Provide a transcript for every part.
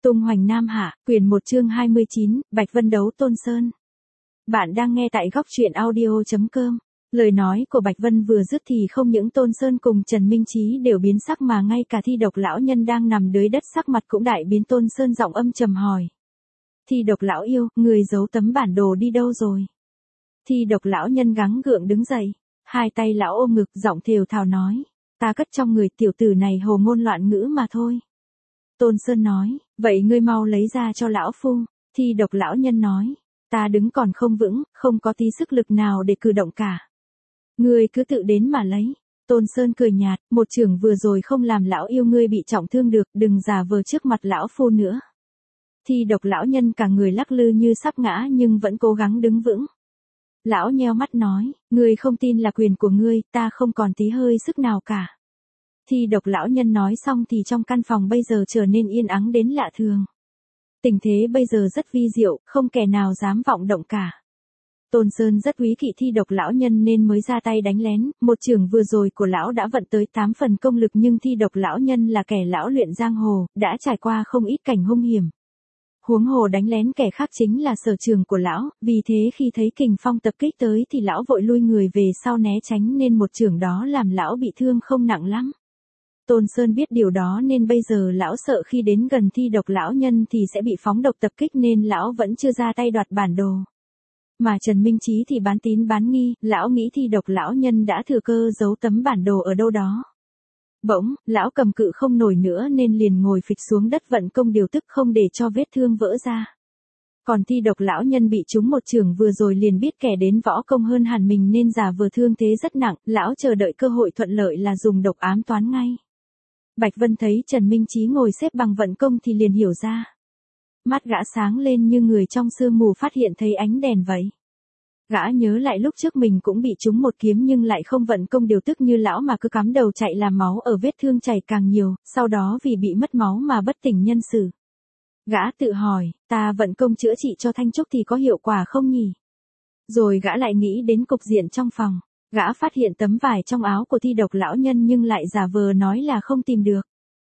Tung hoành Nam Hạ, quyển 1 chương 29, Bạch Vân đấu Tôn Sơn. Bạn đang nghe tại góc truyện audio.com. Lời nói của Bạch Vân vừa dứt thì không những Tôn Sơn cùng Trần Minh Chí đều biến sắc mà ngay cả Thi Độc lão nhân đang nằm dưới đất sắc mặt cũng đại biến. Tôn Sơn giọng âm trầm hỏi: Thi Độc lão yêu, người giấu tấm bản đồ đi đâu rồi? Thi Độc lão nhân gắng gượng đứng dậy, hai tay lão ôm ngực, giọng thều thào nói: Ta cất trong người, tiểu tử này hồ ngôn loạn ngữ mà thôi. Tôn Sơn nói: Vậy ngươi mau lấy ra cho lão phu. Thi Độc lão nhân nói: Ta đứng còn không vững, không có tí sức lực nào để cử động cả. Ngươi cứ tự đến mà lấy. Tôn Sơn cười nhạt: Một chưởng vừa rồi không làm lão yêu ngươi bị trọng thương được, đừng giả vờ trước mặt lão phu nữa. Thi Độc lão nhân cả người lắc lư như sắp ngã nhưng vẫn cố gắng đứng vững. Lão nheo mắt nói: Ngươi không tin là quyền của ngươi, ta không còn tí hơi sức nào cả. Thi Độc lão nhân nói xong thì trong căn phòng bây giờ trở nên yên ắng đến lạ thường. Tình thế bây giờ rất vi diệu, không kẻ nào dám vọng động cả. Tôn Sơn rất quý kỵ Thi Độc lão nhân nên mới ra tay đánh lén, một chưởng vừa rồi của lão đã vận tới 8 phần công lực, nhưng Thi Độc lão nhân là kẻ lão luyện giang hồ, đã trải qua không ít cảnh hung hiểm. Huống hồ đánh lén kẻ khác chính là sở trường của lão, vì thế khi thấy kình phong tập kích tới thì lão vội lui người về sau né tránh, nên một chưởng đó làm lão bị thương không nặng lắm. Tôn Sơn biết điều đó nên bây giờ lão sợ khi đến gần Thi Độc lão nhân thì sẽ bị phóng độc tập kích, nên lão vẫn chưa ra tay đoạt bản đồ. Mà Trần Minh Chí thì bán tín bán nghi, lão nghĩ Thi Độc lão nhân đã thừa cơ giấu tấm bản đồ ở đâu đó. Bỗng, lão cầm cự không nổi nữa nên liền ngồi phịch xuống đất vận công điều tức không để cho vết thương vỡ ra. Còn Thi Độc lão nhân bị trúng một chưởng vừa rồi liền biết kẻ đến võ công hơn hẳn mình nên giả vờ thương thế rất nặng, lão chờ đợi cơ hội thuận lợi là dùng độc ám toán ngay. Bạch Vân thấy Trần Minh Chí ngồi xếp bằng vận công thì liền hiểu ra. Mắt gã sáng lên như người trong sương mù phát hiện thấy ánh đèn vậy. Gã nhớ lại lúc trước mình cũng bị trúng một kiếm nhưng lại không vận công điều tức như lão mà cứ cắm đầu chạy làm máu ở vết thương chảy càng nhiều, sau đó vì bị mất máu mà bất tỉnh nhân sự. Gã tự hỏi, ta vận công chữa trị cho Thanh Trúc thì có hiệu quả không nhỉ? Rồi gã lại nghĩ đến cục diện trong phòng. Gã phát hiện tấm vải trong áo của Thi Độc lão nhân nhưng lại giả vờ nói là không tìm được.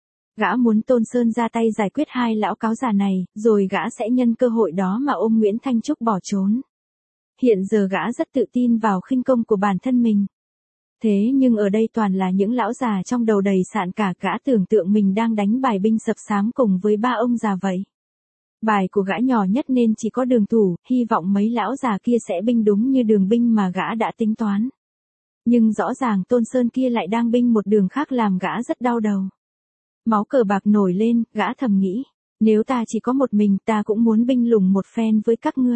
Gã muốn Tôn Sơn ra tay giải quyết hai lão cáo già này, rồi gã sẽ nhân cơ hội đó mà ôm Nguyễn Thanh Trúc bỏ trốn. Hiện giờ gã rất tự tin vào khinh công của bản thân mình. Thế nhưng ở đây toàn là những lão già trong đầu đầy sạn cả, gã tưởng tượng mình đang đánh bài binh sập sám cùng với ba ông già vậy. Bài của gã nhỏ nhất nên chỉ có đường thủ, hy vọng mấy lão già kia sẽ binh đúng như đường binh mà gã đã tính toán. Nhưng rõ ràng Tôn Sơn kia lại đang binh một đường khác làm gã rất đau đầu. Máu cờ bạc nổi lên, gã thầm nghĩ, nếu ta chỉ có một mình ta cũng muốn binh lùng một phen với các ngươi.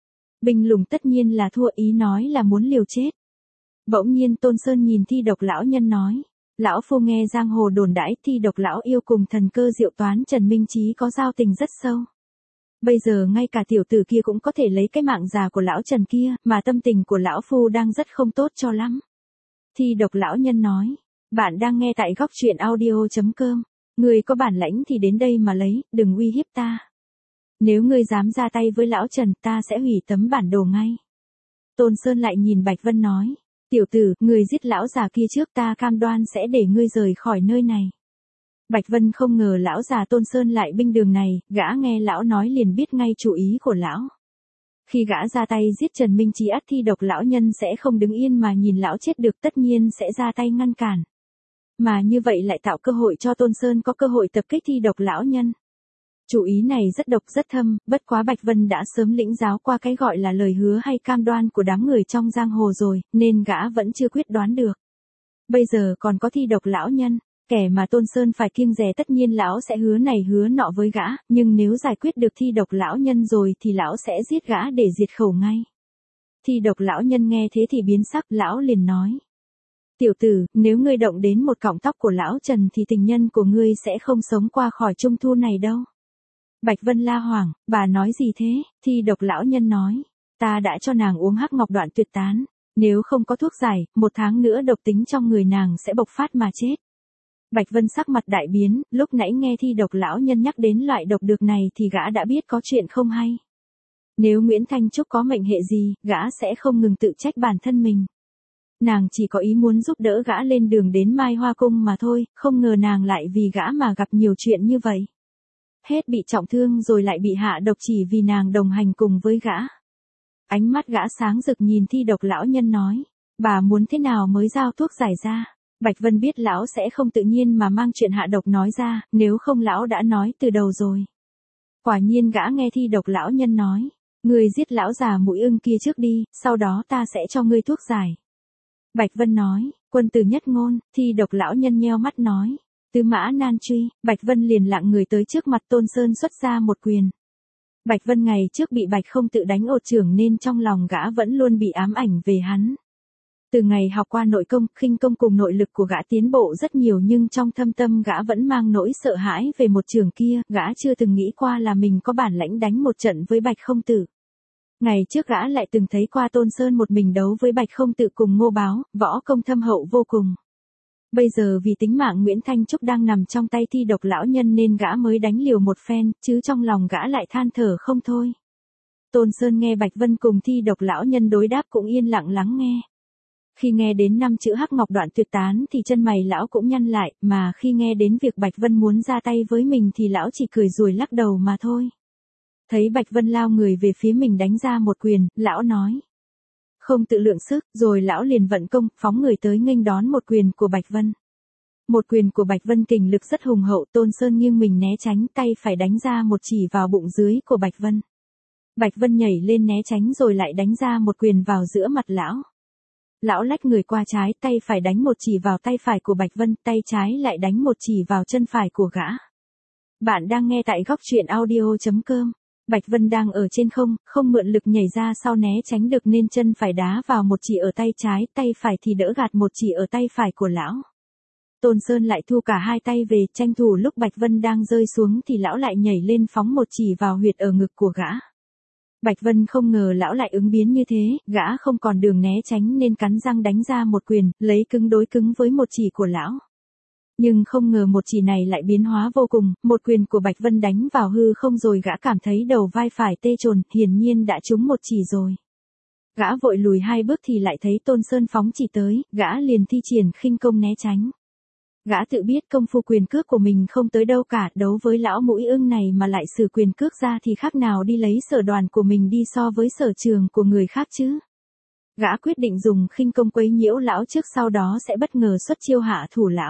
Binh lùng tất nhiên là thua, ý nói là muốn liều chết. Bỗng nhiên Tôn Sơn nhìn Thi Độc lão nhân nói, lão phu nghe giang hồ đồn đãi Thi Độc lão yêu cùng thần cơ diệu toán Trần Minh Chí có giao tình rất sâu. Bây giờ ngay cả tiểu tử kia cũng có thể lấy cái mạng già của lão Trần kia, mà tâm tình của lão phu đang rất không tốt cho lắm. Thi Độc lão nhân nói, bạn đang nghe tại góc truyện audio.com, ngươi có bản lãnh thì đến đây mà lấy, đừng uy hiếp ta. Nếu ngươi dám ra tay với lão Trần ta sẽ hủy tấm bản đồ ngay. Tôn Sơn lại nhìn Bạch Vân nói, tiểu tử, ngươi giết lão già kia trước, ta cam đoan sẽ để ngươi rời khỏi nơi này. Bạch Vân không ngờ lão già Tôn Sơn lại binh đường này, gã nghe lão nói liền biết ngay chủ ý của lão. Khi gã ra tay giết Trần Minh Chí ắt Thi Độc lão nhân sẽ không đứng yên mà nhìn lão chết được, tất nhiên sẽ ra tay ngăn cản. Mà như vậy lại tạo cơ hội cho Tôn Sơn có cơ hội tập kích Thi Độc lão nhân. Chủ ý này rất độc rất thâm, bất quá Bạch Vân đã sớm lĩnh giáo qua cái gọi là lời hứa hay cam đoan của đám người trong giang hồ rồi, nên gã vẫn chưa quyết đoán được. Bây giờ còn có Thi Độc lão nhân, kẻ mà Tôn Sơn phải kiêng dè, tất nhiên lão sẽ hứa này hứa nọ với gã, nhưng nếu giải quyết được Thi Độc lão nhân rồi thì lão sẽ giết gã để diệt khẩu ngay. Thi Độc lão nhân nghe thế thì biến sắc, lão liền nói, tiểu tử, nếu ngươi động đến một cọng tóc của lão Trần thì tình nhân của ngươi sẽ không sống qua khỏi trung thu này đâu. Bạch Vân la hoảng, bà nói gì thế? Thi Độc lão nhân nói, ta đã cho nàng uống hắc ngọc đoạn tuyệt tán, nếu không có thuốc giải, 1 tháng nữa độc tính trong người nàng sẽ bộc phát mà chết. Bạch Vân sắc mặt đại biến, lúc nãy nghe Thi Độc lão nhân nhắc đến loại độc dược này thì gã đã biết có chuyện không hay. Nếu Nguyễn Thanh Trúc có mệnh hệ gì, gã sẽ không ngừng tự trách bản thân mình. Nàng chỉ có ý muốn giúp đỡ gã lên đường đến Mai Hoa Cung mà thôi, không ngờ nàng lại vì gã mà gặp nhiều chuyện như vậy. hết bị trọng thương rồi lại bị hạ độc chỉ vì nàng đồng hành cùng với gã. Ánh mắt gã sáng rực nhìn thi độc lão nhân nói, bà muốn thế nào mới giao thuốc giải ra. Bạch Vân biết lão sẽ không tự nhiên mà mang chuyện hạ độc nói ra, nếu không lão đã nói từ đầu rồi. Quả nhiên gã nghe thi độc lão nhân nói, ngươi giết lão già mũi ưng kia trước đi, sau đó ta sẽ cho ngươi thuốc giải. Bạch Vân nói, quân tử nhất ngôn, thi độc lão nhân nheo mắt nói, tứ mã nan truy. Bạch Vân liền lặng người tới trước mặt Tôn Sơn xuất ra một quyền. Bạch Vân ngày trước bị Bạch Không tự đánh ột trưởng nên trong lòng gã vẫn luôn bị ám ảnh về hắn. Từ ngày học qua nội công, khinh công cùng nội lực của gã tiến bộ rất nhiều nhưng trong thâm tâm gã vẫn mang nỗi sợ hãi về một trường kia, gã chưa từng nghĩ qua là mình có bản lãnh đánh một trận với Bạch Không tự. Ngày trước gã lại từng thấy qua Tôn Sơn một mình đấu với Bạch Không tự cùng Ngô Báo, võ công thâm hậu vô cùng. Bây giờ vì tính mạng Nguyễn Thanh Trúc đang nằm trong tay thi độc lão nhân nên gã mới đánh liều một phen, chứ trong lòng gã lại than thở không thôi. Tôn Sơn nghe Bạch Vân cùng thi độc lão nhân đối đáp cũng yên lặng lắng nghe. Khi nghe đến 5 chữ Hắc Ngọc Đoạn Tuyệt Tán thì chân mày lão cũng nhăn lại, mà khi nghe đến việc Bạch Vân muốn ra tay với mình thì lão chỉ cười rồi lắc đầu mà thôi. Thấy Bạch Vân lao người về phía mình đánh ra một quyền, lão nói. Không tự lượng sức, rồi lão liền vận công, phóng người tới nghênh đón một quyền của Bạch Vân. Một quyền của Bạch Vân kình lực rất hùng hậu, Tôn Sơn nghiêng mình né tránh, tay phải đánh ra một chỉ vào bụng dưới của Bạch Vân. Bạch Vân nhảy lên né tránh rồi lại đánh ra một quyền vào giữa mặt lão. Lão lách người qua trái, tay phải đánh một chỉ vào tay phải của Bạch Vân, tay trái lại đánh một chỉ vào chân phải của gã. Bạn đang nghe tại góc truyện audio.com. Bạch Vân đang ở trên không mượn lực nhảy ra sau né tránh được nên chân phải đá vào một chỉ ở tay trái, tay phải thì đỡ gạt một chỉ ở tay phải của lão. Tôn Sơn lại thu cả hai tay về, tranh thủ lúc Bạch Vân đang rơi xuống thì lão lại nhảy lên phóng một chỉ vào huyệt ở ngực của gã. Bạch Vân không ngờ lão lại ứng biến như thế, gã không còn đường né tránh nên cắn răng đánh ra một quyền, lấy cứng đối cứng với một chỉ của lão. Nhưng không ngờ một chỉ này lại biến hóa vô cùng, một quyền của Bạch Vân đánh vào hư không rồi gã cảm thấy đầu vai phải tê chồn, hiển nhiên đã trúng một chỉ rồi. Gã vội lùi 2 bước thì lại thấy Tôn Sơn phóng chỉ tới, gã liền thi triển khinh công né tránh. Gã tự biết công phu quyền cước của mình không tới đâu cả, đấu với lão mũi ưng này mà lại sử quyền cước ra thì khác nào đi lấy sở đoàn của mình đi so với sở trường của người khác chứ. Gã quyết định dùng khinh công quấy nhiễu lão trước sau đó sẽ bất ngờ xuất chiêu hạ thủ lão.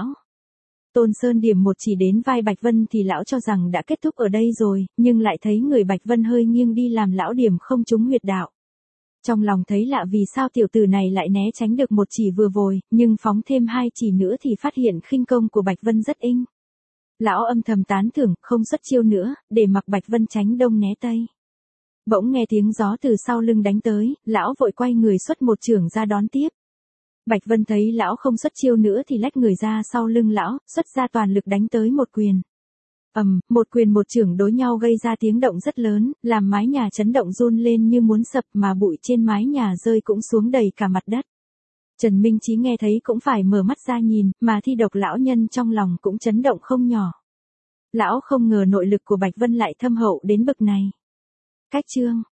Tôn Sơn điểm một chỉ đến vai Bạch Vân thì lão cho rằng đã kết thúc ở đây rồi, nhưng lại thấy người Bạch Vân hơi nghiêng đi làm lão điểm không trúng huyệt đạo. Trong lòng thấy lạ vì sao tiểu tử này lại né tránh được một chỉ vừa rồi, nhưng phóng thêm 2 chỉ nữa thì phát hiện khinh công của Bạch Vân rất inh. Lão âm thầm tán thưởng, không xuất chiêu nữa, để mặc Bạch Vân tránh đông né tây. Bỗng nghe tiếng gió từ sau lưng đánh tới, lão vội quay người xuất một chưởng ra đón tiếp. Bạch Vân thấy lão không xuất chiêu nữa thì lách người ra sau lưng lão, xuất ra toàn lực đánh tới một quyền. Một quyền một chưởng đối nhau gây ra tiếng động rất lớn, làm mái nhà chấn động run lên như muốn sập mà bụi trên mái nhà rơi cũng xuống đầy cả mặt đất. Trần Minh Chí nghe thấy cũng phải mở mắt ra nhìn, mà thi độc lão nhân trong lòng cũng chấn động không nhỏ. Lão không ngờ nội lực của Bạch Vân lại thâm hậu đến bậc này. Cách chương